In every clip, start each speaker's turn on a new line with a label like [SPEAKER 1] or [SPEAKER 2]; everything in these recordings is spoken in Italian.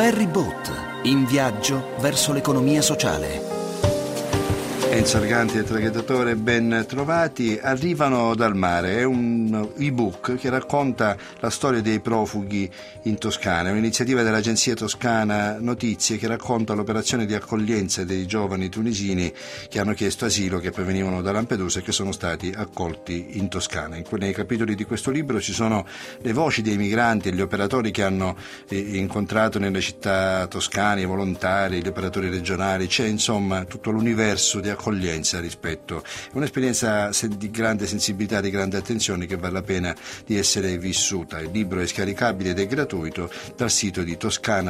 [SPEAKER 1] Ferry Boat, in viaggio verso l'economia sociale.
[SPEAKER 2] Enzo Arganti e traghettatore, ben trovati. Arrivano dal mare, è un ebook che racconta la storia dei profughi in Toscana, è un'iniziativa dell'agenzia Toscana Notizie che racconta l'operazione di accoglienza dei giovani tunisini che hanno chiesto asilo, che poi venivano da Lampedusa e che sono stati accolti in Toscana. Nei capitoli di questo libro ci sono le voci dei migranti e gli operatori che hanno incontrato nelle città toscane, i volontari, gli operatori regionali, c'è insomma tutto l'universo di accoglienza rispetto. È un'esperienza di grande sensibilità, di grande attenzione che vale la pena di essere vissuta. Il libro è scaricabile ed è gratuito dal sito di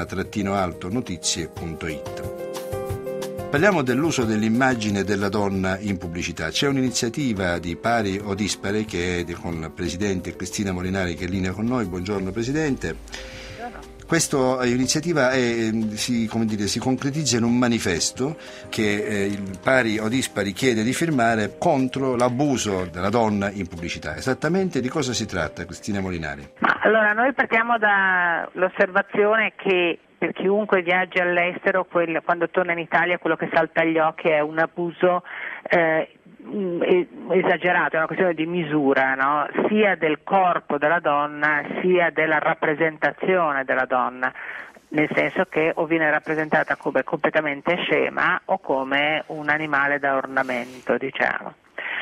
[SPEAKER 2] toscana-notizie.it. Parliamo dell'uso dell'immagine della donna in pubblicità. C'è un'iniziativa di Pari o Dispare che è con la Presidente Cristina Molinari che è in linea con noi. Buongiorno Presidente. Questa iniziativa si concretizza in un manifesto che il Pari o Dispari chiede di firmare contro l'abuso della donna in pubblicità. Esattamente di cosa si tratta, Cristina Molinari?
[SPEAKER 3] Allora, noi partiamo dall'osservazione che per chiunque viaggia all'estero, quando torna in Italia quello che salta agli occhi è un abuso esagerato, è una questione di misura, no? Sia del corpo della donna sia della rappresentazione della donna, nel senso che o viene rappresentata come completamente scema o come un animale da ornamento, diciamo.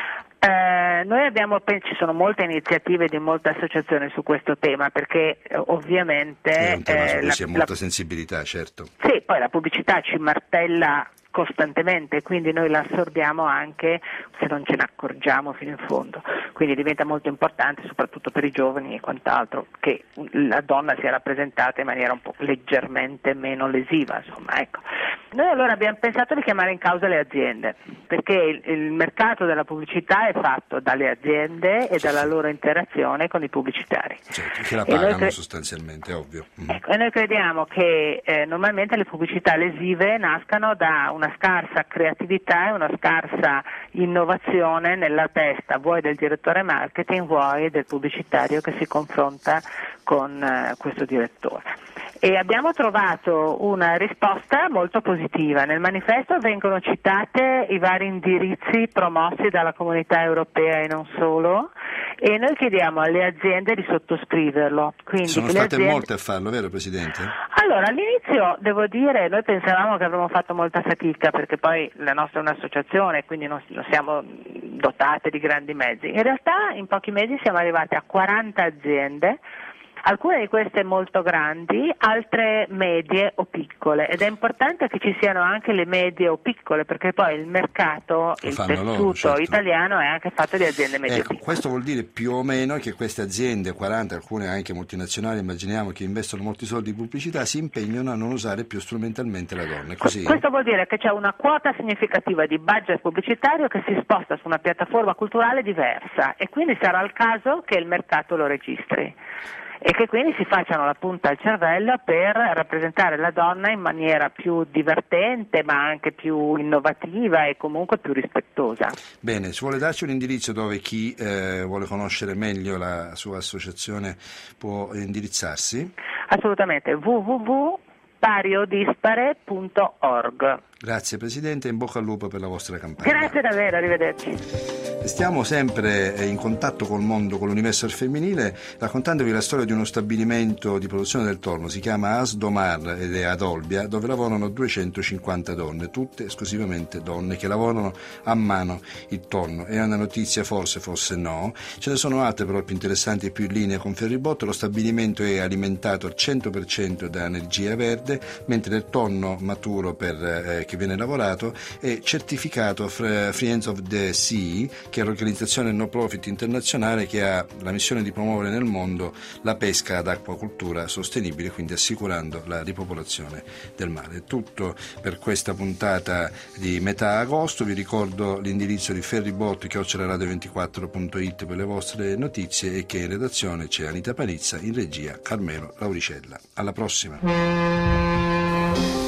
[SPEAKER 3] Ci sono molte iniziative di molte associazioni su questo tema perché ovviamente
[SPEAKER 2] è un tema su cui si ha molta sensibilità, certo.
[SPEAKER 3] Sì, poi la pubblicità ci martella costantemente, quindi noi la assorbiamo anche se non ce ne accorgiamo fino in fondo, quindi diventa molto importante soprattutto per i giovani e quant'altro che la donna sia rappresentata in maniera un po' leggermente meno lesiva, insomma, ecco. Noi allora abbiamo pensato di chiamare in causa le aziende, perché il mercato della pubblicità è fatto dalle aziende e dalla loro interazione con i pubblicitari.
[SPEAKER 2] Certo, che la pagano sostanzialmente, ovvio.
[SPEAKER 3] Ecco, e noi crediamo che normalmente le pubblicità lesive nascano da una scarsa creatività e una scarsa innovazione nella testa, vuoi del direttore marketing, vuoi del pubblicitario che si confronta con questo direttore. E abbiamo trovato una risposta molto positiva. Nel manifesto vengono citate i vari indirizzi promossi dalla Comunità Europea e non solo, e noi chiediamo alle aziende di sottoscriverlo. Quindi
[SPEAKER 2] sono state molte a farlo, vero Presidente?
[SPEAKER 3] Allora, all'inizio devo dire, noi pensavamo che avremmo fatto molta fatica perché poi la nostra è un'associazione, quindi non siamo dotate di grandi mezzi. In realtà in pochi mesi siamo arrivati a 40 aziende, alcune di queste molto grandi, altre medie o piccole, ed è importante che ci siano anche le medie o piccole perché poi il mercato, il tessuto
[SPEAKER 2] certo.
[SPEAKER 3] italiano è anche fatto di aziende medie o piccole.
[SPEAKER 2] Questo vuol dire più o meno che queste aziende, 40, alcune anche multinazionali, immaginiamo che investono molti soldi in pubblicità, si impegnano a non usare più strumentalmente la donna. È così?
[SPEAKER 3] Questo vuol dire che c'è una quota significativa di budget pubblicitario che si sposta su una piattaforma culturale diversa e quindi sarà il caso che il mercato lo registri e che quindi si facciano la punta al cervello per rappresentare la donna in maniera più divertente ma anche più innovativa e comunque più rispettosa.
[SPEAKER 2] Bene, si vuole darci un indirizzo dove chi vuole conoscere meglio la sua associazione può indirizzarsi?
[SPEAKER 3] Assolutamente, www.pariodispare.org.
[SPEAKER 2] Grazie Presidente, in bocca al lupo per la vostra campagna.
[SPEAKER 3] Grazie davvero, arrivederci.
[SPEAKER 2] Stiamo sempre in contatto col mondo, con l'universo del femminile, raccontandovi la storia di uno stabilimento di produzione del tonno, si chiama Asdomar ed è ad Olbia, dove lavorano 250 donne, tutte esclusivamente donne che lavorano a mano il tonno. È una notizia forse no, ce ne sono altre però più interessanti e più in linea con Ferribotto. Lo stabilimento è alimentato al 100% da energia verde, mentre il tonno maturo che viene lavorato è certificato Friends of the Sea, che è l'organizzazione no profit internazionale che ha la missione di promuovere nel mondo la pesca ad acquacoltura sostenibile, quindi assicurando la ripopolazione del mare. È tutto per questa puntata di metà agosto. Vi ricordo l'indirizzo di ferribot@radio24.it per le vostre notizie e che in redazione c'è Anita Panizza, in regia Carmelo Lauricella. Alla prossima.